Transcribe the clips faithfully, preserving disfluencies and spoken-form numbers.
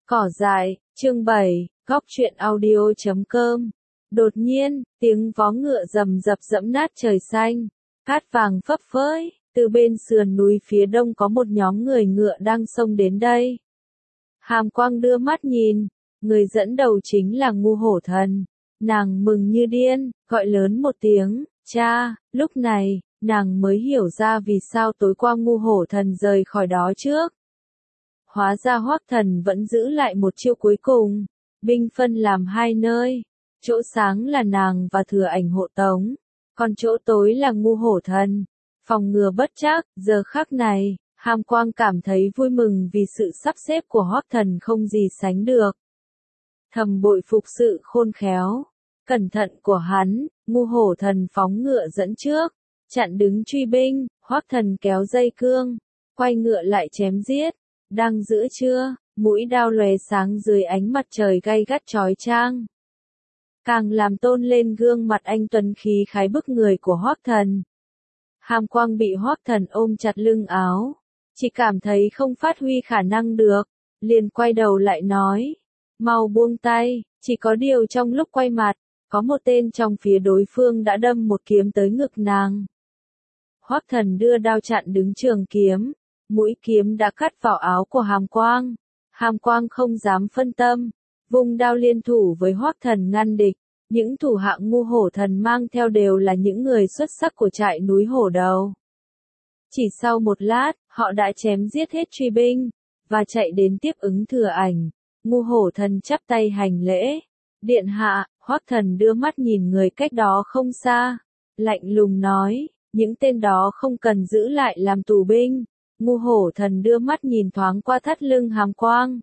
Cỏ dại, chương bảy, góc truyện audio chấm com. Đột nhiên, tiếng vó ngựa rầm rập dẫm nát trời xanh, cát vàng phấp phới, từ bên sườn núi phía đông có một nhóm người ngựa đang xông đến đây. Hàm Quang đưa mắt nhìn, người dẫn đầu chính là Ngu Hổ Thần. Nàng mừng như điên, gọi lớn một tiếng, cha. Lúc này, nàng mới hiểu ra vì sao tối qua Ngu Hổ Thần rời khỏi đó trước. Hóa ra Hoắc Thần vẫn giữ lại một chiêu cuối cùng, binh phân làm hai nơi, chỗ sáng là nàng và Thừa Ảnh hộ tống, còn chỗ tối là Ngu Hổ Thần, phòng ngừa bất trắc. Giờ khắc này, Hàm Quang cảm thấy vui mừng vì sự sắp xếp của Hoắc Thần không gì sánh được. Thầm bội phục sự khôn khéo, cẩn thận của hắn. Ngu Hổ Thần phóng ngựa dẫn trước, chặn đứng truy binh. Hoắc Thần kéo dây cương, quay ngựa lại chém giết. Đang giữa trưa, mũi đao lóe sáng dưới ánh mặt trời gay gắt chói chang, càng làm tôn lên gương mặt anh tuấn khí khái bức người của Hoắc Thần. Hàm Quang bị Hoắc Thần ôm chặt lưng áo, chỉ cảm thấy không phát huy khả năng được, liền quay đầu lại nói, mau buông tay. Chỉ có điều trong lúc quay mặt, có một tên trong phía đối phương đã đâm một kiếm tới ngực nàng. Hoắc Thần đưa đao chặn đứng trường kiếm, mũi kiếm đã cắt vào áo của Hàm Quang. Hàm Quang không dám phân tâm, vung đao liên thủ với Hoắc Thần ngăn địch. Những thủ hạ Ngu Hổ Thần mang theo đều là những người xuất sắc của trại núi Hổ Đầu. Chỉ sau một lát, họ đã chém giết hết truy binh, và chạy đến tiếp ứng Thừa Ảnh. Ngu Hổ Thần chắp tay hành lễ. Điện hạ. Hoắc Thần đưa mắt nhìn người cách đó không xa, lạnh lùng nói, những tên đó không cần giữ lại làm tù binh. Ngu Hổ Thần đưa mắt nhìn thoáng qua thắt lưng Hàm Quang.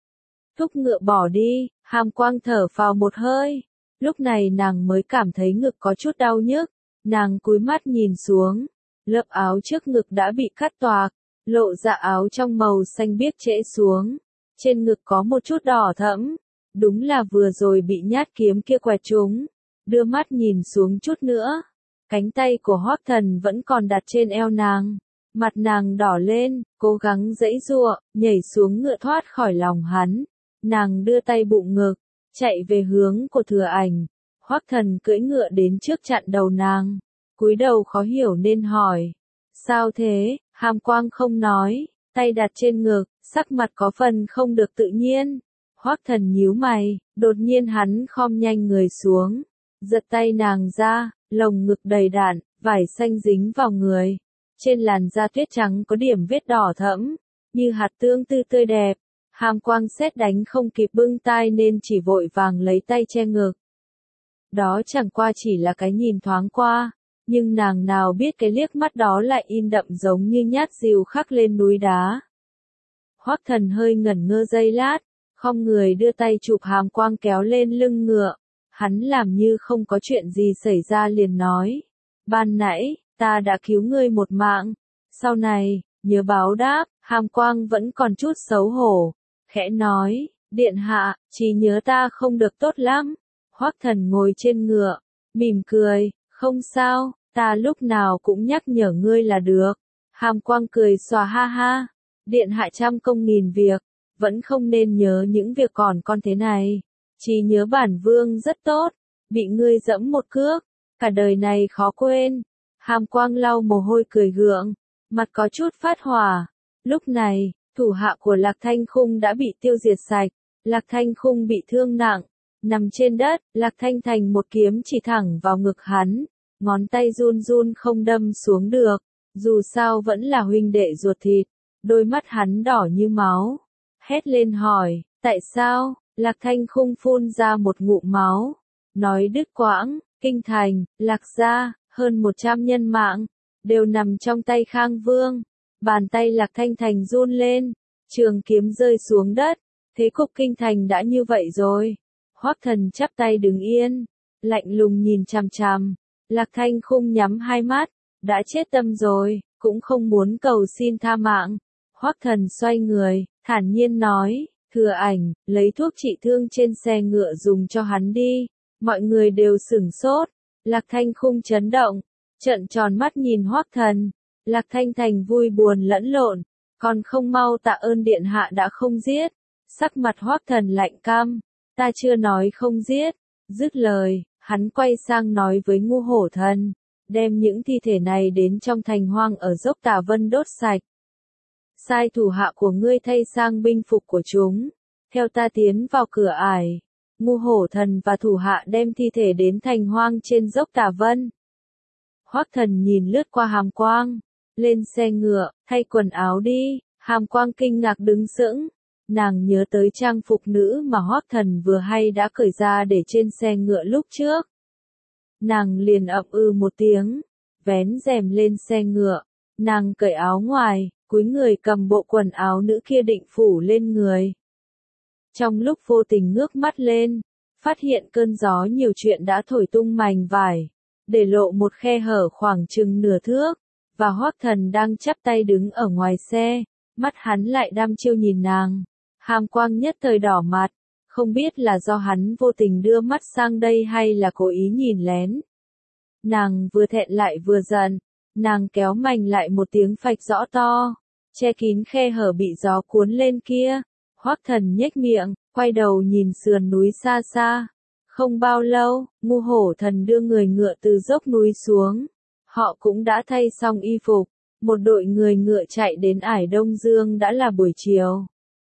Thúc ngựa bỏ đi. Hàm Quang thở phào một hơi. Lúc này nàng mới cảm thấy ngực có chút đau nhức. Nàng cúi mắt nhìn xuống. Lớp áo trước ngực đã bị cắt toạc, lộ ra áo trong màu xanh biếc trễ xuống. Trên ngực có một chút đỏ thẫm. Đúng là vừa rồi bị nhát kiếm kia quẹt trúng. Đưa mắt nhìn xuống chút nữa. Cánh tay của Hoắc Thần vẫn còn đặt trên eo nàng. Mặt nàng đỏ lên, cố gắng giãy giụa, nhảy xuống ngựa thoát khỏi lòng hắn. Nàng đưa tay bụng ngực, chạy về hướng của Thừa Ảnh. Hoắc Thần cưỡi ngựa đến trước chặn đầu nàng, cúi đầu khó hiểu nên hỏi, sao thế? Hàm Quang không nói, tay đặt trên ngực, sắc mặt có phần không được tự nhiên. Hoắc Thần nhíu mày, đột nhiên hắn khom nhanh người xuống, giật tay nàng ra, lồng ngực đầy đạn, vải xanh dính vào người. Trên làn da tuyết trắng có điểm vết đỏ thẫm, như hạt tương tư tươi đẹp. Hàm Quang sét đánh không kịp bưng tai nên chỉ vội vàng lấy tay che ngực. Đó chẳng qua chỉ là cái nhìn thoáng qua, nhưng nàng nào biết cái liếc mắt đó lại in đậm giống như nhát rìu khắc lên núi đá. Hoắc Thần hơi ngẩn ngơ giây lát, khom người đưa tay chụp Hàm Quang kéo lên lưng ngựa. Hắn làm như không có chuyện gì xảy ra liền nói, ban nãy, ta đã cứu ngươi một mạng, sau này, nhớ báo đáp. Hàm Quang vẫn còn chút xấu hổ, khẽ nói, điện hạ, trí nhớ ta không được tốt lắm. Hoắc Thần ngồi trên ngựa, mỉm cười, không sao, ta lúc nào cũng nhắc nhở ngươi là được. Hàm Quang cười xòa ha ha, điện hạ trăm công nghìn việc, vẫn không nên nhớ những việc còn con thế này. Trí nhớ bản vương rất tốt, bị ngươi dẫm một cước, cả đời này khó quên. Hàm Quang lau mồ hôi cười gượng, mặt có chút phát hỏa. Lúc này, thủ hạ của Lạc Thanh Khung đã bị tiêu diệt sạch. Lạc Thanh Khung bị thương nặng, nằm trên đất. Lạc Thanh Thành một kiếm chỉ thẳng vào ngực hắn, ngón tay run run không đâm xuống được. Dù sao vẫn là huynh đệ ruột thịt. Đôi mắt hắn đỏ như máu, hét lên hỏi, tại sao? Lạc Thanh Khung phun ra một ngụm máu, nói đứt quãng, Kinh Thành, Lạc gia, hơn một trăm nhân mạng, đều nằm trong tay Khang Vương. Bàn tay Lạc Thanh Thành run lên, trường kiếm rơi xuống đất, thế cục Kinh Thành đã như vậy rồi. Hoắc Thần chắp tay đứng yên, lạnh lùng nhìn chằm chằm. Lạc Thanh Khung nhắm hai mắt, đã chết tâm rồi, cũng không muốn cầu xin tha mạng. Hoắc Thần xoay người, thản nhiên nói, Thừa Ảnh, lấy thuốc trị thương trên xe ngựa dùng cho hắn đi. Mọi người đều sửng sốt. Lạc Thanh Khung chấn động, trợn tròn mắt nhìn Hoắc Thần. Lạc Thanh Thành vui buồn lẫn lộn, còn không mau tạ ơn điện hạ đã không giết. Sắc mặt Hoắc Thần lạnh căm, ta chưa nói không giết. Dứt lời, hắn quay sang nói với Ngu Hổ Thần, đem những thi thể này đến trong thành hoang ở dốc Tà Vân đốt sạch. Sai thủ hạ của ngươi thay sang binh phục của chúng, theo ta tiến vào cửa ải. Ngu Hổ Thần và thủ hạ đem thi thể đến thành hoang trên dốc Tà Vân. Hoắc Thần nhìn lướt qua Hàm Quang, lên xe ngựa, thay quần áo đi. Hàm Quang kinh ngạc đứng sững, nàng nhớ tới trang phục nữ mà Hoắc Thần vừa hay đã cởi ra để trên xe ngựa lúc trước. Nàng liền ậm ừ một tiếng, vén rèm lên xe ngựa, nàng cởi áo ngoài, cúi người cầm bộ quần áo nữ kia định phủ lên người. Trong lúc vô tình ngước mắt lên, phát hiện cơn gió nhiều chuyện đã thổi tung mảnh vải, để lộ một khe hở khoảng chừng nửa thước, và Hoắc Thần đang chắp tay đứng ở ngoài xe, mắt hắn lại đăm chiêu nhìn nàng. Hàm Quang nhất thời đỏ mặt, không biết là do hắn vô tình đưa mắt sang đây hay là cố ý nhìn lén. Nàng vừa thẹn lại vừa giận, nàng kéo mảnh lại một tiếng phạch rõ to, che kín khe hở bị gió cuốn lên kia. Hoắc Thần nhếch miệng, quay đầu nhìn sườn núi xa xa. Không bao lâu, Ngu Hổ Thần đưa người ngựa từ dốc núi xuống. Họ cũng đã thay xong y phục, một đội người ngựa chạy đến ải Đông Dương đã là buổi chiều.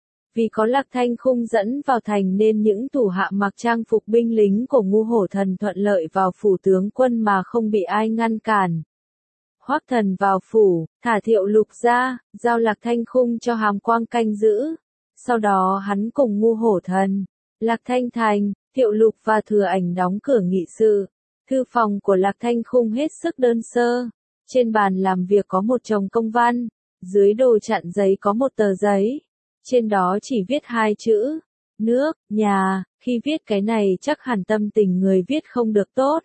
Vì có Lạc Thanh Khung dẫn vào thành nên những thủ hạ mặc trang phục binh lính của Ngu Hổ Thần thuận lợi vào phủ tướng quân mà không bị ai ngăn cản. Hoắc Thần vào phủ, thả Thiệu Lục ra, giao Lạc Thanh Khung cho Hàm Quang canh giữ. Sau đó hắn cùng Ngu Hổ Thần, Lạc Thanh Thành, Thiệu Lục và Thừa Ảnh đóng cửa nghị sự. Thư phòng của Lạc Thanh Khung hết sức đơn sơ. Trên bàn làm việc có một chồng công văn, dưới đồ chặn giấy có một tờ giấy. Trên đó chỉ viết hai chữ, nước, nhà. Khi viết cái này chắc hẳn tâm tình người viết không được tốt.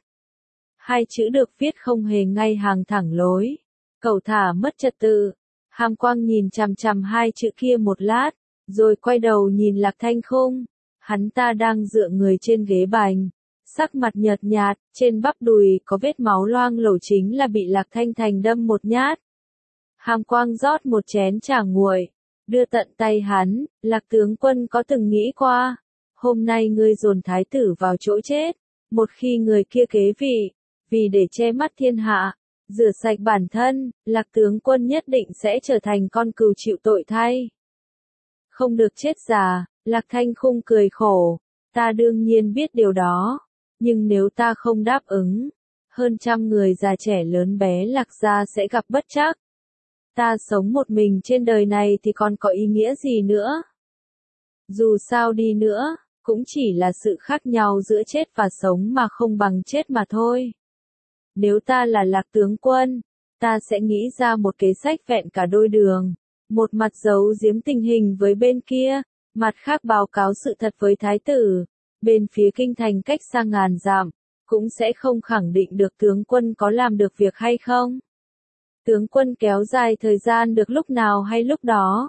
Hai chữ được viết không hề ngay hàng thẳng lối, cẩu thả mất trật tự. Hàm Quang nhìn chằm chằm hai chữ kia một lát, rồi quay đầu nhìn Lạc Thanh Khung. Hắn ta đang dựa người trên ghế bành, sắc mặt nhợt nhạt, trên bắp đùi có vết máu loang lổ, chính là bị Lạc Thanh Thành đâm một nhát. Hàm Quang rót một chén trà nguội, đưa tận tay hắn. Lạc tướng quân có từng nghĩ qua, hôm nay ngươi dồn thái tử vào chỗ chết, một khi người kia kế vị, vì để che mắt thiên hạ, rửa sạch bản thân, Lạc tướng quân nhất định sẽ trở thành con cừu chịu tội thay. Không được chết già. Lạc Thanh Khung cười khổ, ta đương nhiên biết điều đó, nhưng nếu ta không đáp ứng, hơn trăm người già trẻ lớn bé Lạc gia sẽ gặp bất trắc. Ta sống một mình trên đời này thì còn có ý nghĩa gì nữa? Dù sao đi nữa, cũng chỉ là sự khác nhau giữa chết và sống mà không bằng chết mà thôi. Nếu ta là Lạc tướng quân, ta sẽ nghĩ ra một kế sách vẹn cả đôi đường, một mặt giấu giếm tình hình với bên kia, mặt khác báo cáo sự thật với thái tử. Bên phía kinh thành cách xa ngàn dặm, cũng sẽ không khẳng định được tướng quân có làm được việc hay không. Tướng quân kéo dài thời gian được lúc nào hay lúc đó.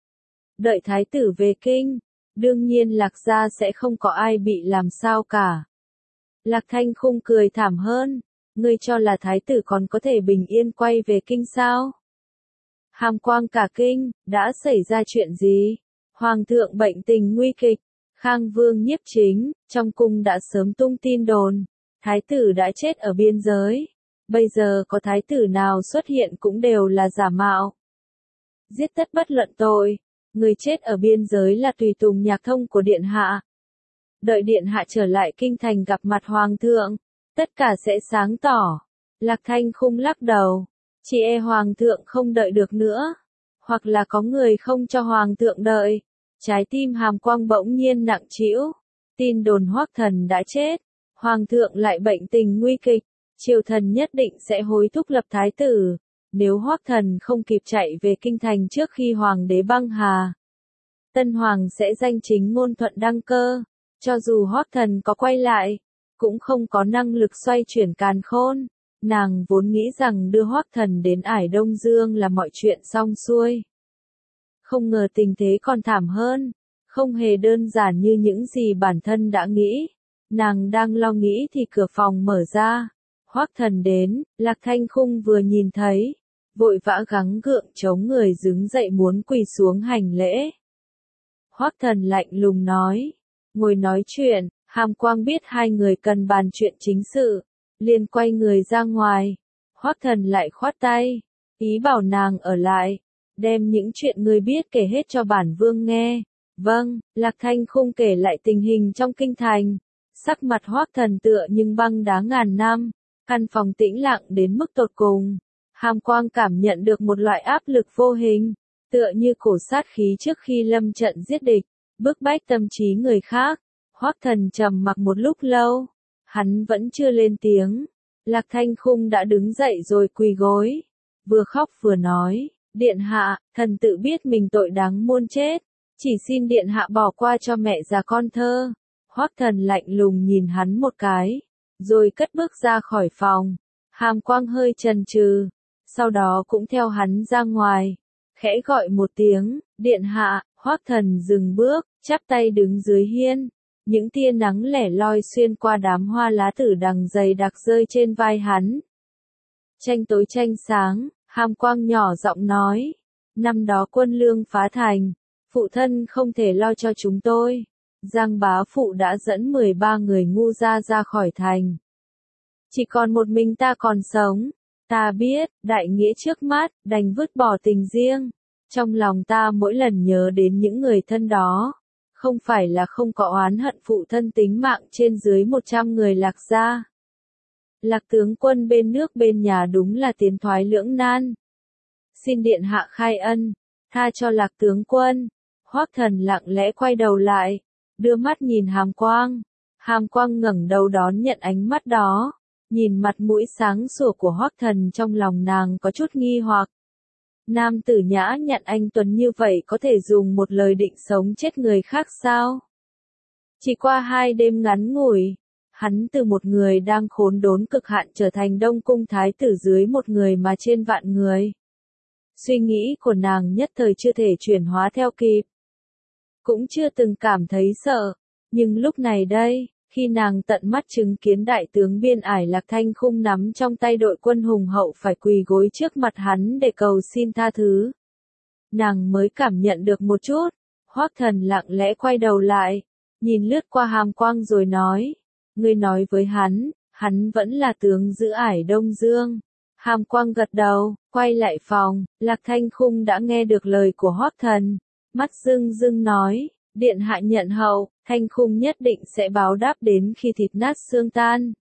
Đợi thái tử về kinh, đương nhiên Lạc gia sẽ không có ai bị làm sao cả. Lạc Thanh Khung cười thảm hơn, ngươi cho là thái tử còn có thể bình yên quay về kinh sao? Hàm Quang cả kinh, đã xảy ra chuyện gì? Hoàng thượng bệnh tình nguy kịch, Khang Vương Nhiếp Chính, trong cung đã sớm tung tin đồn, thái tử đã chết ở biên giới. Bây giờ có thái tử nào xuất hiện cũng đều là giả mạo. Giết tất bất luận tội, người chết ở biên giới là tùy tùng nhạc thông của điện hạ. Đợi điện hạ trở lại kinh thành gặp mặt hoàng thượng, tất cả sẽ sáng tỏ. Lạc Thanh Khung lắc đầu, chỉ e hoàng thượng không đợi được nữa, hoặc là có người không cho hoàng thượng đợi. Trái tim Hàm Quang bỗng nhiên nặng trĩu, tin đồn Hoắc Thần đã chết, hoàng thượng lại bệnh tình nguy kịch, triều thần nhất định sẽ hối thúc lập thái tử, nếu Hoắc Thần không kịp chạy về kinh thành trước khi hoàng đế băng hà. Tân hoàng sẽ danh chính ngôn thuận đăng cơ, cho dù Hoắc Thần có quay lại, cũng không có năng lực xoay chuyển càn khôn. Nàng vốn nghĩ rằng đưa Hoắc Thần đến ải Đông Dương là mọi chuyện xong xuôi. Không ngờ tình thế còn thảm hơn, không hề đơn giản như những gì bản thân đã nghĩ. Nàng đang lo nghĩ thì cửa phòng mở ra. Hoắc Thần đến, Lạc Thanh Khung vừa nhìn thấy, vội vã gắng gượng chống người đứng dậy muốn quỳ xuống hành lễ. Hoắc Thần lạnh lùng nói. Ngồi nói chuyện, Hàm Quang biết hai người cần bàn chuyện chính sự, liền quay người ra ngoài. Hoắc Thần lại khoát tay, ý bảo nàng ở lại, đem những chuyện người biết kể hết cho bản vương nghe. Vâng, Lạc Thanh Khung kể lại tình hình trong kinh thành. Sắc mặt Hoắc Thần tựa nhưng băng đá ngàn năm, căn phòng tĩnh lặng đến mức tột cùng. Hàm Quang cảm nhận được một loại áp lực vô hình, tựa như cổ sát khí trước khi lâm trận giết địch, bức bách tâm trí người khác. Hoắc Thần trầm mặc một lúc lâu, hắn vẫn chưa lên tiếng. Lạc Thanh Khung đã đứng dậy rồi quỳ gối, vừa khóc vừa nói, điện hạ, thần tự biết mình tội đáng muôn chết, chỉ xin điện hạ bỏ qua cho mẹ già con thơ. Hoắc Thần lạnh lùng nhìn hắn một cái, rồi cất bước ra khỏi phòng. Hàm Quang hơi chần chừ, sau đó cũng theo hắn ra ngoài, khẽ gọi một tiếng, điện hạ. Hoắc Thần dừng bước, chắp tay đứng dưới hiên. Những tia nắng lẻ loi xuyên qua đám hoa lá tử đằng dày đặc rơi trên vai hắn. Tranh tối tranh sáng, Hàm Quang nhỏ giọng nói, năm đó quân lương phá thành, phụ thân không thể lo cho chúng tôi. Giang bá phụ đã dẫn mười ba người ngu ra ra khỏi thành. Chỉ còn một mình ta còn sống. Ta biết, đại nghĩa trước mắt, đành vứt bỏ tình riêng. Trong lòng ta mỗi lần nhớ đến những người thân đó, không phải là không có oán hận phụ thân tính mạng trên dưới một trăm người Lạc gia. Lạc tướng quân bên nước bên nhà đúng là tiến thoái lưỡng nan. Xin điện hạ khai ân, tha cho Lạc tướng quân. Hoắc Thần lặng lẽ quay đầu lại, đưa mắt nhìn Hàm Quang. Hàm Quang ngẩng đầu đón nhận ánh mắt đó, nhìn mặt mũi sáng sủa của Hoắc Thần, trong lòng nàng có chút nghi hoặc. Nam tử nhã nhặn anh tuấn như vậy có thể dùng một lời định sống chết người khác sao? Chỉ qua hai đêm ngắn ngủi, hắn từ một người đang khốn đốn cực hạn trở thành Đông Cung thái tử dưới một người mà trên vạn người. Suy nghĩ của nàng nhất thời chưa thể chuyển hóa theo kịp, cũng chưa từng cảm thấy sợ, nhưng lúc này đây, khi nàng tận mắt chứng kiến đại tướng biên ải Lạc Thanh Khung nắm trong tay đội quân hùng hậu phải quỳ gối trước mặt hắn để cầu xin tha thứ, nàng mới cảm nhận được một chút. Hoắc Thần lặng lẽ quay đầu lại, nhìn lướt qua Hàm Quang rồi nói, ngươi nói với hắn, hắn vẫn là tướng giữ ải Đông Dương. Hàm Quang gật đầu, quay lại phòng. Lạc Thanh Khung đã nghe được lời của Hoắc Thần, mắt rưng rưng nói, điện hạ nhận hậu, Thanh Khung nhất định sẽ báo đáp đến khi thịt nát xương tan.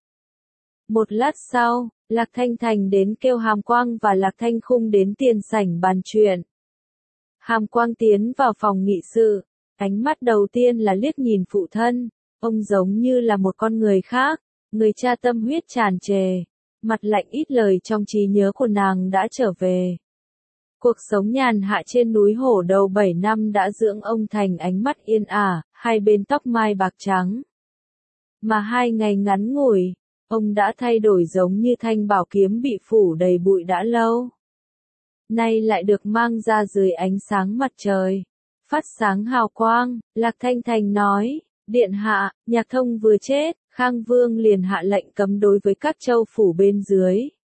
Một lát sau, Lạc Thanh Thành đến kêu Hàm Quang và Lạc Thanh Khung đến tiền sảnh bàn chuyện. Hàm Quang tiến vào phòng nghị sự, ánh mắt đầu tiên là liếc nhìn phụ thân, ông giống như là một con người khác, người cha tâm huyết tràn trề, mặt lạnh ít lời trong trí nhớ của nàng đã trở về. Cuộc sống nhàn hạ trên núi Hổ Đầu bảy năm đã dưỡng ông thành ánh mắt yên ả, hai bên tóc mai bạc trắng. Mà hai ngày ngắn ngủi, ông đã thay đổi giống như thanh bảo kiếm bị phủ đầy bụi đã lâu. Nay lại được mang ra dưới ánh sáng mặt trời, phát sáng hào quang. Lạc Thanh Thành nói, điện hạ, Nhạc Thông vừa chết, Khang Vương liền hạ lệnh cấm đối với các châu phủ bên dưới.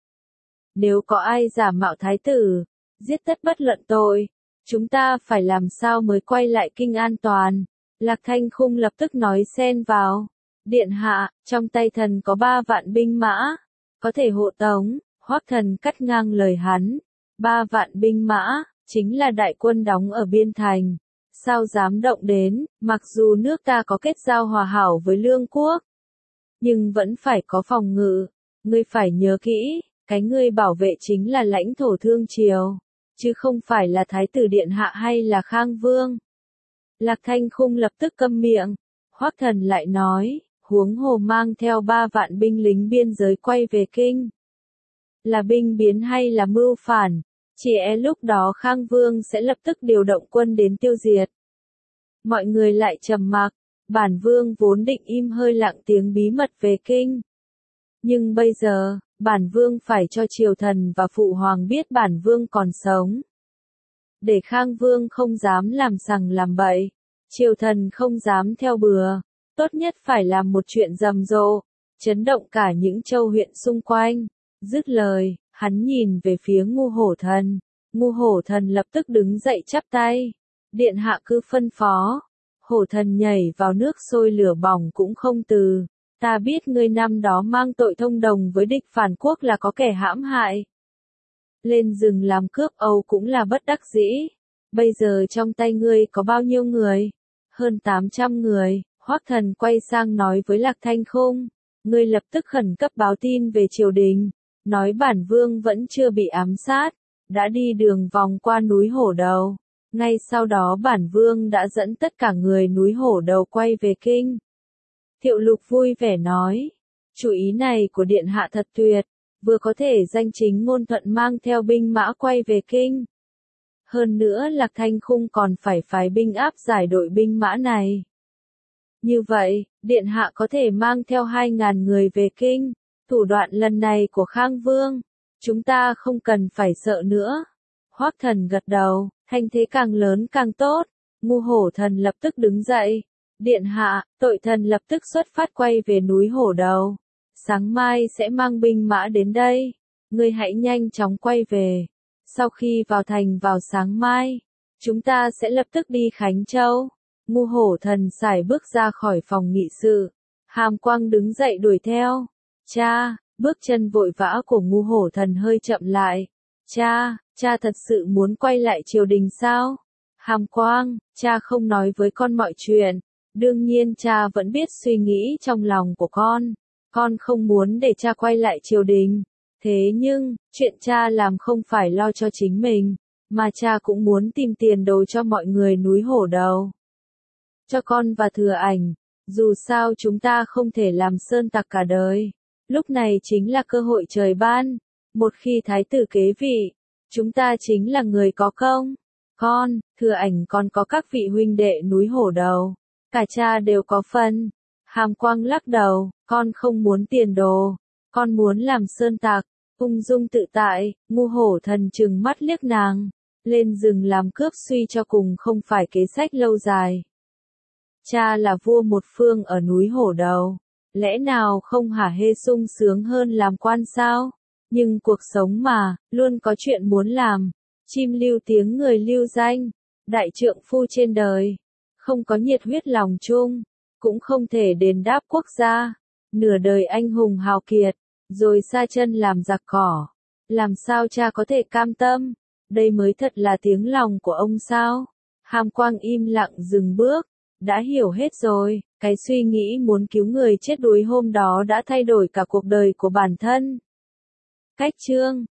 Nếu có ai giả mạo thái tử, giết tất bất luận tội, chúng ta phải làm sao mới quay lại kinh an toàn. Lạc Thanh Khung lập tức nói xen vào, điện hạ, trong tay thần có ba vạn binh mã, có thể hộ tống. Hoắc Thần cắt ngang lời hắn, ba vạn binh mã, chính là đại quân đóng ở biên thành, sao dám động đến. Mặc dù nước ta có kết giao hòa hảo với Lương quốc, nhưng vẫn phải có phòng ngự. Ngươi phải nhớ kỹ, cái ngươi bảo vệ chính là lãnh thổ Thương Triều, chứ không phải là Thái tử Điện Hạ hay là Khang Vương. Lạc Thanh Khung lập tức câm miệng. Hoắc Thần lại nói, huống hồ mang theo ba vạn binh lính biên giới quay về kinh. Là binh biến hay là mưu phản, chỉ e lúc đó Khang Vương sẽ lập tức điều động quân đến tiêu diệt. Mọi người lại trầm mặc, bản vương vốn định im hơi lặng tiếng bí mật về kinh. Nhưng bây giờ, bản vương phải cho triều thần và phụ hoàng biết bản vương còn sống. Để Khang Vương không dám làm sằng làm bậy, triều thần không dám theo bừa, tốt nhất phải làm một chuyện rầm rộ, chấn động cả những châu huyện xung quanh. Dứt lời, hắn nhìn về phía Ngu Hổ Thần. Ngu Hổ Thần lập tức đứng dậy chắp tay. Điện hạ cứ phân phó. Hổ thần nhảy vào nước sôi lửa bỏng cũng không từ. Ta biết ngươi năm đó mang tội thông đồng với địch phản quốc là có kẻ hãm hại. Lên rừng làm cướp Âu cũng là bất đắc dĩ. Bây giờ trong tay ngươi có bao nhiêu người? Hơn tám trăm người. Hoắc Thần quay sang nói với Lạc Thanh Khung. Ngươi lập tức khẩn cấp báo tin về triều đình. Nói bản vương vẫn chưa bị ám sát. Đã đi đường vòng qua núi Hổ Đầu. Ngay sau đó bản vương đã dẫn tất cả người núi Hổ Đầu quay về kinh. Thiệu Lục vui vẻ nói. Chủ ý này của điện hạ thật tuyệt. Vừa có thể danh chính ngôn thuận mang theo binh mã quay về kinh. Hơn nữa Lạc Thanh Khung còn phải phái binh áp giải đội binh mã này. Như vậy, điện hạ có thể mang theo hai ngàn người về kinh. Thủ đoạn lần này của Khang Vương, chúng ta không cần phải sợ nữa. Hoắc Thần gật đầu, thanh thế càng lớn càng tốt. Ngu Hổ Thần lập tức đứng dậy. Điện hạ, tội thần lập tức xuất phát quay về núi Hổ Đầu. Sáng mai sẽ mang binh mã đến đây. Ngươi hãy nhanh chóng quay về. Sau khi vào thành vào sáng mai, chúng ta sẽ lập tức đi Khánh Châu. Ngu Hổ Thần sải bước ra khỏi phòng nghị sự. Hàm Quang đứng dậy đuổi theo. Cha, bước chân vội vã của Ngu Hổ Thần hơi chậm lại. Cha, cha thật sự muốn quay lại triều đình sao? Hàm Quang, cha không nói với con mọi chuyện. Đương nhiên cha vẫn biết suy nghĩ trong lòng của con. Con không muốn để cha quay lại triều đình. Thế nhưng, chuyện cha làm không phải lo cho chính mình, mà cha cũng muốn tìm tiền đồ cho mọi người núi Hổ Đầu. Cho con và Thừa Ảnh, dù sao chúng ta không thể làm sơn tặc cả đời. Lúc này chính là cơ hội trời ban. Một khi thái tử kế vị, chúng ta chính là người có công. Con, Thừa Ảnh còn có các vị huynh đệ núi Hổ Đầu. Cả cha đều có phần. Hàm Quang lắc đầu, con không muốn tiền đồ. Con muốn làm sơn tặc. Ung dung tự tại, Ngu Hổ Thần trừng mắt liếc nàng. Lên rừng làm cướp suy cho cùng không phải kế sách lâu dài. Cha là vua một phương ở núi Hổ Đầu. Lẽ nào không hả hê sung sướng hơn làm quan sao? Nhưng cuộc sống mà, luôn có chuyện muốn làm. Chim lưu tiếng người lưu danh. Đại trượng phu trên đời. Không có nhiệt huyết lòng chung. Cũng không thể đền đáp quốc gia. Nửa đời anh hùng hào kiệt. Rồi sa chân làm giặc cỏ. Làm sao cha có thể cam tâm? Đây mới thật là tiếng lòng của ông sao? Hàm Quang im lặng dừng bước. Đã hiểu hết rồi, cái suy nghĩ muốn cứu người chết đuối hôm đó đã thay đổi cả cuộc đời của bản thân. Cách chương